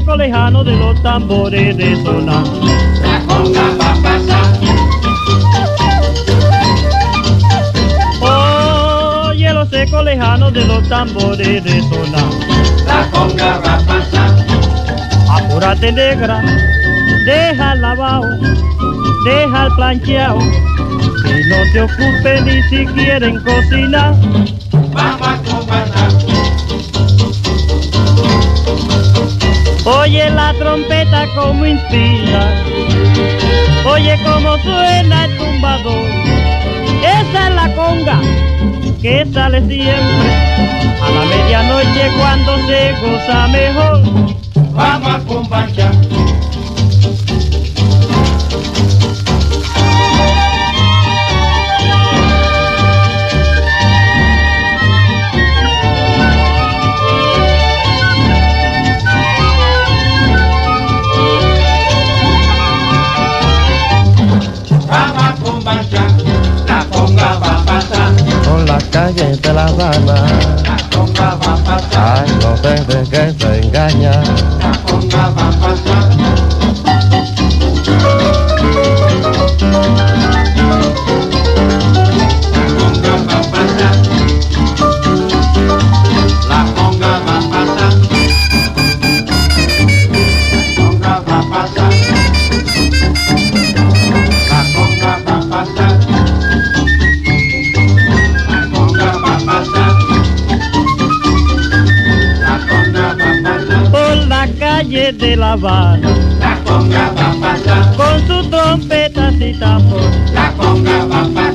eco lejano de los tambores resonan. La conga va a pasar. Oye los ecos lejanos de los tambores resonan. La conga va a pasar. Apúrate negra, deja el lavado, deja el plancheado, y no te ocupes ni siquiera en cocinar. Vamos a comandar. Oye la trompeta como inspira, oye cómo suena el tumbador. Esa es la conga que sale siempre a la medianoche cuando se goza mejor. Vamos a compartir. Vamos a compartir. La conga va a pasar. Por las calles de La Habana, La conga va a pasar. ay, no sé de qué se engaña. La conga va a pasar. La conga va a pasar. La conga va a pasar. La conga va a pasar. La conga va a pasar. La conga va a pasar. Por la calle de La Habana, La conga va a pasar. con sus trompetas y tambor. La conga va a pasar.